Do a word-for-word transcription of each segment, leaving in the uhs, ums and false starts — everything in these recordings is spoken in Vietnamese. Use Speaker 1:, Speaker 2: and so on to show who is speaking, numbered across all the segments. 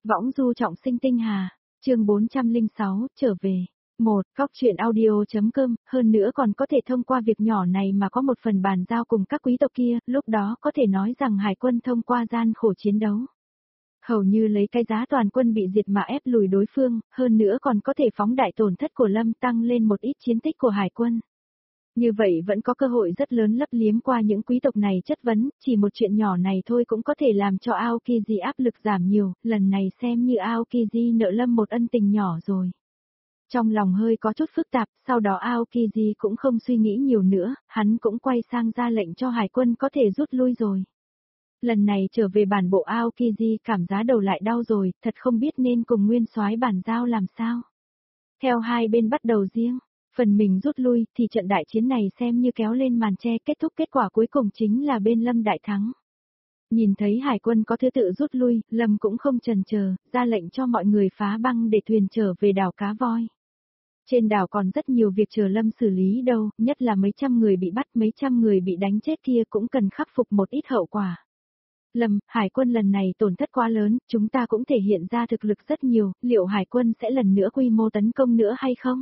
Speaker 1: Võng du trọng sinh tinh hà, chương bốn trăm lẻ sáu, trở về. một. Góc truyện audio.com, hơn nữa còn có thể thông qua việc nhỏ này mà có một phần bàn giao cùng các quý tộc kia, lúc đó có thể nói rằng hải quân thông qua gian khổ chiến đấu. Hầu như lấy cái giá toàn quân bị diệt mà ép lùi đối phương, hơn nữa còn có thể phóng đại tổn thất của Lâm tăng lên một ít chiến tích của hải quân. Như vậy vẫn có cơ hội rất lớn lấp liếm qua những quý tộc này chất vấn, chỉ một chuyện nhỏ này thôi cũng có thể làm cho Aokiji áp lực giảm nhiều, lần này xem như Aokiji nợ Lâm một ân tình nhỏ rồi. Trong lòng hơi có chút phức tạp, sau đó Aokiji cũng không suy nghĩ nhiều nữa, hắn cũng quay sang ra lệnh cho hải quân có thể rút lui rồi. Lần này trở về bản bộ Aokiji cảm giá đầu lại đau rồi, thật không biết nên cùng nguyên soái bản giao làm sao. Theo hai bên bắt đầu riêng. Phần mình rút lui thì trận đại chiến này xem như kéo lên màn che, kết thúc kết quả cuối cùng chính là bên Lâm đại thắng. Nhìn thấy hải quân có thứ tự rút lui, Lâm cũng không chần chờ, ra lệnh cho mọi người phá băng để thuyền trở về đảo Cá Voi. Trên đảo còn rất nhiều việc chờ Lâm xử lý đâu, nhất là mấy trăm người bị bắt, mấy trăm người bị đánh chết kia cũng cần khắc phục một ít hậu quả. Lâm, hải quân lần này tổn thất quá lớn, chúng ta cũng thể hiện ra thực lực rất nhiều, liệu hải quân sẽ lần nữa quy mô tấn công nữa hay không?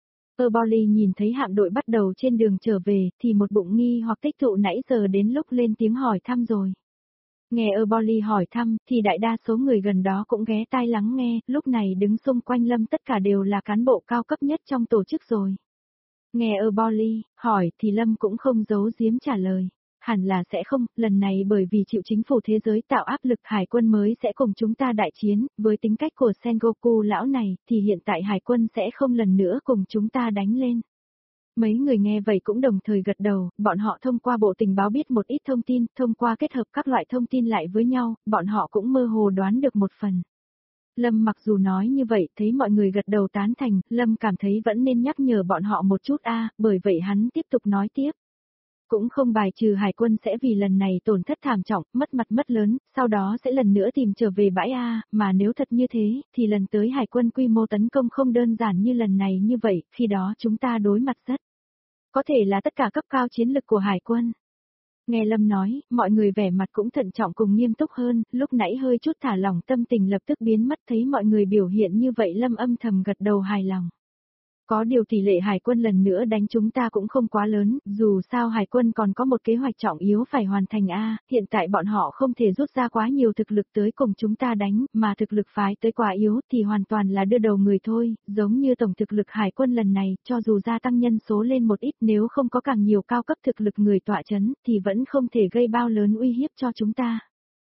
Speaker 1: Erboli nhìn thấy hạm đội bắt đầu trên đường trở về, thì một bụng nghi hoặc tích tụ nãy giờ đến lúc lên tiếng hỏi thăm rồi. Nghe Erboli hỏi thăm, thì đại đa số người gần đó cũng ghé tai lắng nghe, lúc này đứng xung quanh Lâm tất cả đều là cán bộ cao cấp nhất trong tổ chức rồi. Nghe Erboli hỏi thì Lâm cũng không giấu giếm trả lời. Hẳn là sẽ không, lần này bởi vì chịu chính phủ thế giới tạo áp lực hải quân mới sẽ cùng chúng ta đại chiến, với tính cách của Sengoku lão này, thì hiện tại hải quân sẽ không lần nữa cùng chúng ta đánh lên. Mấy người nghe vậy cũng đồng thời gật đầu, bọn họ thông qua bộ tình báo biết một ít thông tin, thông qua kết hợp các loại thông tin lại với nhau, bọn họ cũng mơ hồ đoán được một phần. Lâm mặc dù nói như vậy, thấy mọi người gật đầu tán thành, Lâm cảm thấy vẫn nên nhắc nhở bọn họ một chút a, bởi vậy hắn tiếp tục nói tiếp. Cũng không bài trừ hải quân sẽ vì lần này tổn thất thảm trọng, mất mặt mất lớn, sau đó sẽ lần nữa tìm trở về bãi A, mà nếu thật như thế, thì lần tới hải quân quy mô tấn công không đơn giản như lần này như vậy, khi đó chúng ta đối mặt rất có thể là tất cả cấp cao chiến lực của hải quân. Nghe Lâm nói, mọi người vẻ mặt cũng thận trọng cùng nghiêm túc hơn, lúc nãy hơi chút thả lỏng tâm tình lập tức biến mất, thấy mọi người biểu hiện như vậy Lâm âm thầm gật đầu hài lòng. Có điều tỷ lệ hải quân lần nữa đánh chúng ta cũng không quá lớn, dù sao hải quân còn có một kế hoạch trọng yếu phải hoàn thành a, hiện tại bọn họ không thể rút ra quá nhiều thực lực tới cùng chúng ta đánh, mà thực lực phái tới quá yếu thì hoàn toàn là đưa đầu người thôi, giống như tổng thực lực hải quân lần này, cho dù gia tăng nhân số lên một ít nếu không có càng nhiều cao cấp thực lực người tọa chấn, thì vẫn không thể gây bao lớn uy hiếp cho chúng ta.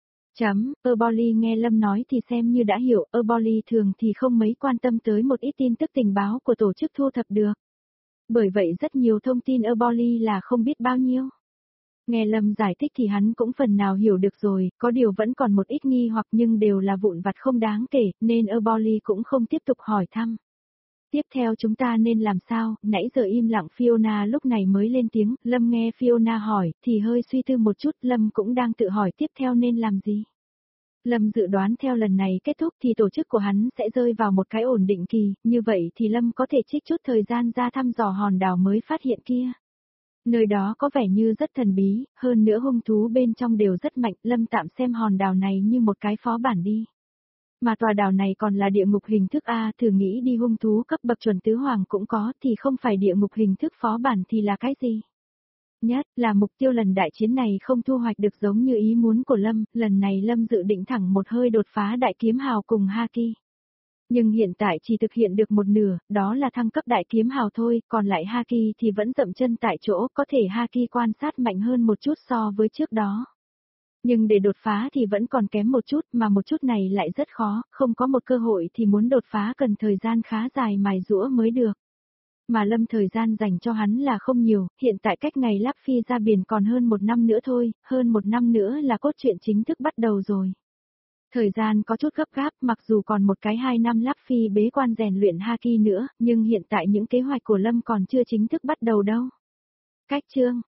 Speaker 1: Chấm, Erboli nghe Lâm nói thì xem như đã hiểu, Erboli thường thì không mấy quan tâm tới một ít tin tức tình báo của tổ chức thu thập được. Bởi vậy rất nhiều thông tin Erboli là không biết bao nhiêu. Nghe Lâm giải thích thì hắn cũng phần nào hiểu được rồi, có điều vẫn còn một ít nghi hoặc nhưng đều là vụn vặt không đáng kể, nên Erboli cũng không tiếp tục hỏi thăm. Tiếp theo chúng ta nên làm sao, nãy giờ im lặng Fiona lúc này mới lên tiếng, Lâm nghe Fiona hỏi, thì hơi suy tư một chút, Lâm cũng đang tự hỏi tiếp theo nên làm gì. Lâm dự đoán theo lần này kết thúc thì tổ chức của hắn sẽ rơi vào một cái ổn định kỳ, như vậy thì Lâm có thể trích chút thời gian ra thăm dò hòn đảo mới phát hiện kia. Nơi đó có vẻ như rất thần bí, hơn nữa hung thú bên trong đều rất mạnh, Lâm tạm xem hòn đảo này như một cái phó bản đi. Mà tòa đảo này còn là địa ngục hình thức A, thử nghĩ đi hung thú cấp bậc chuẩn tứ hoàng cũng có thì không phải địa ngục hình thức phó bản thì là cái gì? Nhất là mục tiêu lần đại chiến này không thu hoạch được giống như ý muốn của Lâm, lần này Lâm dự định thẳng một hơi đột phá đại kiếm hào cùng Haki. Nhưng hiện tại chỉ thực hiện được một nửa, đó là thăng cấp đại kiếm hào thôi, còn lại Haki thì vẫn dậm chân tại chỗ, có thể Haki quan sát mạnh hơn một chút so với trước đó. Nhưng để đột phá thì vẫn còn kém một chút, mà một chút này lại rất khó, không có một cơ hội thì muốn đột phá cần thời gian khá dài mài giũa mới được. Mà Lâm thời gian dành cho hắn là không nhiều, hiện tại cách ngày Láp Phi ra biển còn hơn một năm nữa thôi, hơn một năm nữa là cốt truyện chính thức bắt đầu rồi. Thời gian có chút gấp gáp, mặc dù còn một cái hai năm Láp Phi bế quan rèn luyện Haki nữa, nhưng hiện tại những kế hoạch của Lâm còn chưa chính thức bắt đầu đâu. Cách chương